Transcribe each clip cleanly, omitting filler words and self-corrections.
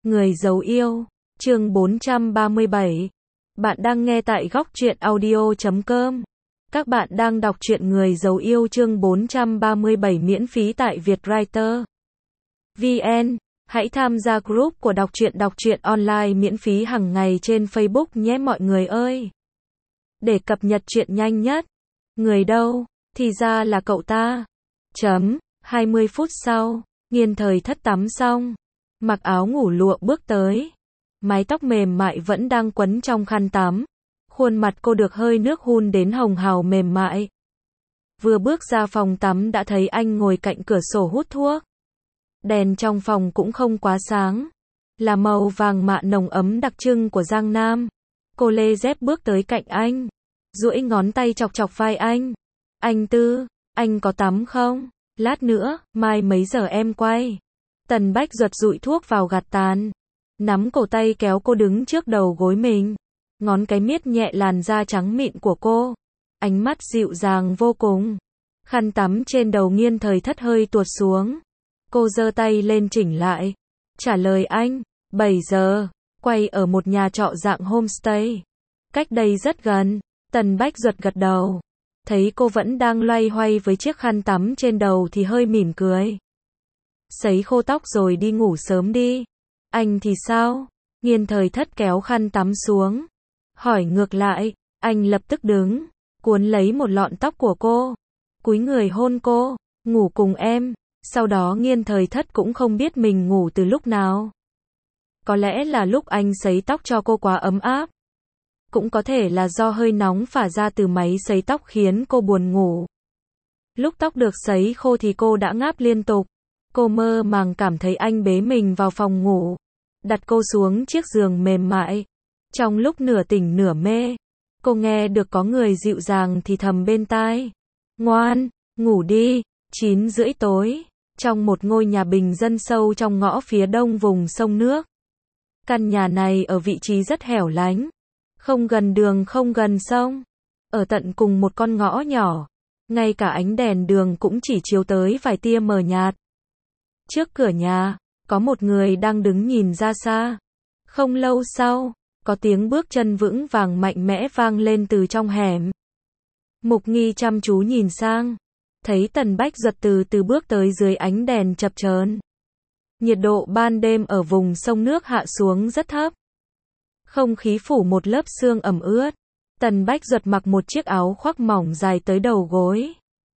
Người giấu yêu, chương 437. Bạn đang nghe tại góc truyện audio.com. Các bạn đang đọc truyện Người giấu yêu chương 437 miễn phí tại Vietwriter VN. Hãy tham gia group của đọc truyện online miễn phí hàng ngày trên Facebook nhé mọi người ơi. Để cập nhật truyện nhanh nhất. Người đâu? Thì ra là cậu ta. 20 phút sau, Nghiên Thời Thất tắm xong, mặc áo ngủ lụa bước tới. Mái tóc mềm mại vẫn đang quấn trong khăn tắm. Khuôn mặt cô được hơi nước hun đến hồng hào mềm mại. Vừa bước ra phòng tắm đã thấy anh ngồi cạnh cửa sổ hút thuốc. Đèn trong phòng cũng không quá sáng, là màu vàng mạ nồng ấm đặc trưng của Giang Nam. Cô lê dép bước tới cạnh anh, duỗi ngón tay chọc chọc vai anh. Anh Tư, anh có tắm không? Lát nữa, mai mấy giờ em quay? Tần Bách Duật dụi thuốc vào gạt tàn, nắm cổ tay kéo cô đứng trước đầu gối mình. Ngón cái miết nhẹ làn da trắng mịn của cô. Ánh mắt dịu dàng vô cùng. Khăn tắm trên đầu Nghiên Thời Thất hơi tuột xuống. Cô giơ tay lên chỉnh lại. Trả lời anh, 7 giờ, quay ở một nhà trọ dạng homestay. Cách đây rất gần. Tần Bách Duật gật đầu. Thấy cô vẫn đang loay hoay với chiếc khăn tắm trên đầu thì hơi mỉm cười. Sấy khô tóc rồi đi ngủ sớm đi. Anh thì sao? Nghiên Thời Thất kéo khăn tắm xuống. Hỏi ngược lại, anh lập tức đứng, cuốn lấy một lọn tóc của cô. Cúi người hôn cô, ngủ cùng em. Sau đó Nghiên Thời Thất cũng không biết mình ngủ từ lúc nào. Có lẽ là lúc anh sấy tóc cho cô quá ấm áp. Cũng có thể là do hơi nóng phả ra từ máy sấy tóc khiến cô buồn ngủ. Lúc tóc được sấy khô thì cô đã ngáp liên tục. Cô mơ màng cảm thấy anh bế mình vào phòng ngủ, đặt cô xuống chiếc giường mềm mại. Trong lúc nửa tỉnh nửa mê, cô nghe được có người dịu dàng thì thầm bên tai. Ngoan, ngủ đi. 9:30 tối, trong một ngôi nhà bình dân sâu trong ngõ phía đông vùng sông nước. Căn nhà này ở vị trí rất hẻo lánh, không gần đường không gần sông, ở tận cùng một con ngõ nhỏ. Ngay cả ánh đèn đường cũng chỉ chiếu tới vài tia mờ nhạt. Trước cửa nhà, có một người đang đứng nhìn ra xa. Không lâu sau, có tiếng bước chân vững vàng mạnh mẽ vang lên từ trong hẻm. Mục Nghi chăm chú nhìn sang, thấy Tần Bách Duật từ từ bước tới dưới ánh đèn chập chờn. Nhiệt độ ban đêm ở vùng sông nước hạ xuống rất thấp. Không khí phủ một lớp sương ẩm ướt. Tần Bách Duật mặc một chiếc áo khoác mỏng dài tới đầu gối.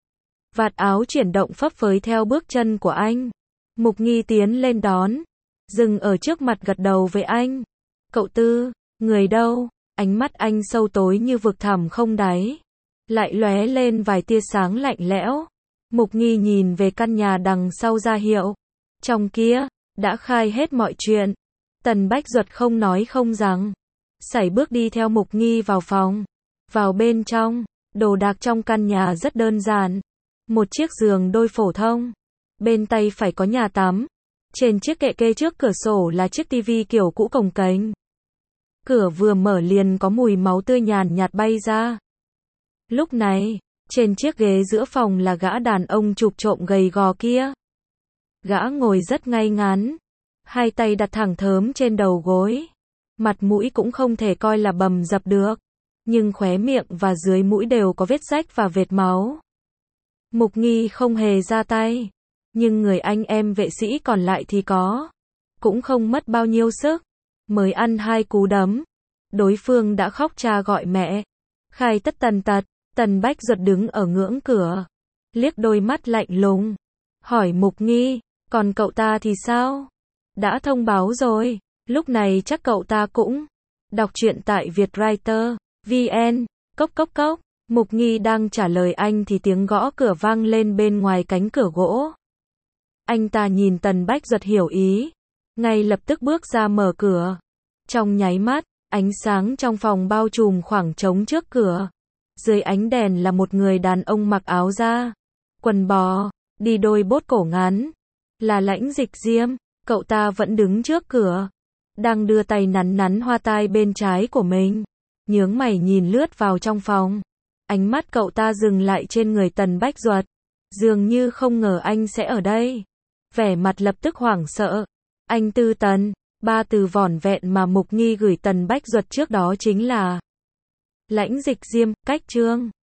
Vạt áo chuyển động phấp phới theo bước chân của anh. Mục Nghi tiến lên đón, dừng ở trước mặt gật đầu với anh. Cậu Tư, người đâu? Ánh mắt anh sâu tối như vực thẳm không đáy, lại lóe lên vài tia sáng lạnh lẽo. Mục Nghi nhìn về căn nhà đằng sau ra hiệu. Trong kia, đã khai hết mọi chuyện. Tần Bách Duật không nói không rằng, sải bước đi theo Mục Nghi vào phòng. Vào bên trong, đồ đạc trong căn nhà rất đơn giản. Một chiếc giường đôi phổ thông. Bên tay phải có nhà tắm. Trên chiếc kệ kê trước cửa sổ là chiếc tivi kiểu cũ cồng kềnh. Cửa vừa mở liền có mùi máu tươi nhàn nhạt bay ra. Lúc này, trên chiếc ghế giữa phòng là gã đàn ông chụp trộm gầy gò kia. Gã ngồi rất ngay ngắn, hai tay đặt thẳng thớm trên đầu gối. Mặt mũi cũng không thể coi là bầm dập được, nhưng khóe miệng và dưới mũi đều có vết rách và vệt máu. Mục Nghi không hề ra tay, nhưng người anh em vệ sĩ còn lại thì có. Cũng không mất bao nhiêu sức, mới ăn 2 cú đấm, đối phương đã khóc cha gọi mẹ. Khai tất tần tật. Tần Bách Duật đứng ở ngưỡng cửa, liếc đôi mắt lạnh lùng, hỏi Mục Nghi, còn cậu ta thì sao? Đã thông báo rồi, lúc này chắc cậu ta cũng đọc truyện tại Vietwriter VN. Cốc cốc cốc. Mục Nghi đang trả lời anh thì tiếng gõ cửa vang lên bên ngoài cánh cửa gỗ. Anh ta nhìn Tần Bách Duật hiểu ý, ngay lập tức bước ra mở cửa. Trong nháy mắt, ánh sáng trong phòng bao trùm khoảng trống trước cửa. Dưới ánh đèn là một người đàn ông mặc áo da, quần bò, đi đôi bốt cổ ngắn. Là Lãnh Dịch Diêm. Cậu ta vẫn đứng trước cửa, đang đưa tay nắn nắn hoa tai bên trái của mình. Nhướng mày nhìn lướt vào trong phòng. Ánh mắt cậu ta dừng lại trên người Tần Bách Duật. Dường như không ngờ anh sẽ ở đây. Vẻ mặt lập tức hoảng sợ. Anh Tư Tần, Ba từ vỏn vẹn mà Mục Nhi gửi Tần Bách Duật trước đó chính là lãnh dịch diêm, cách chương.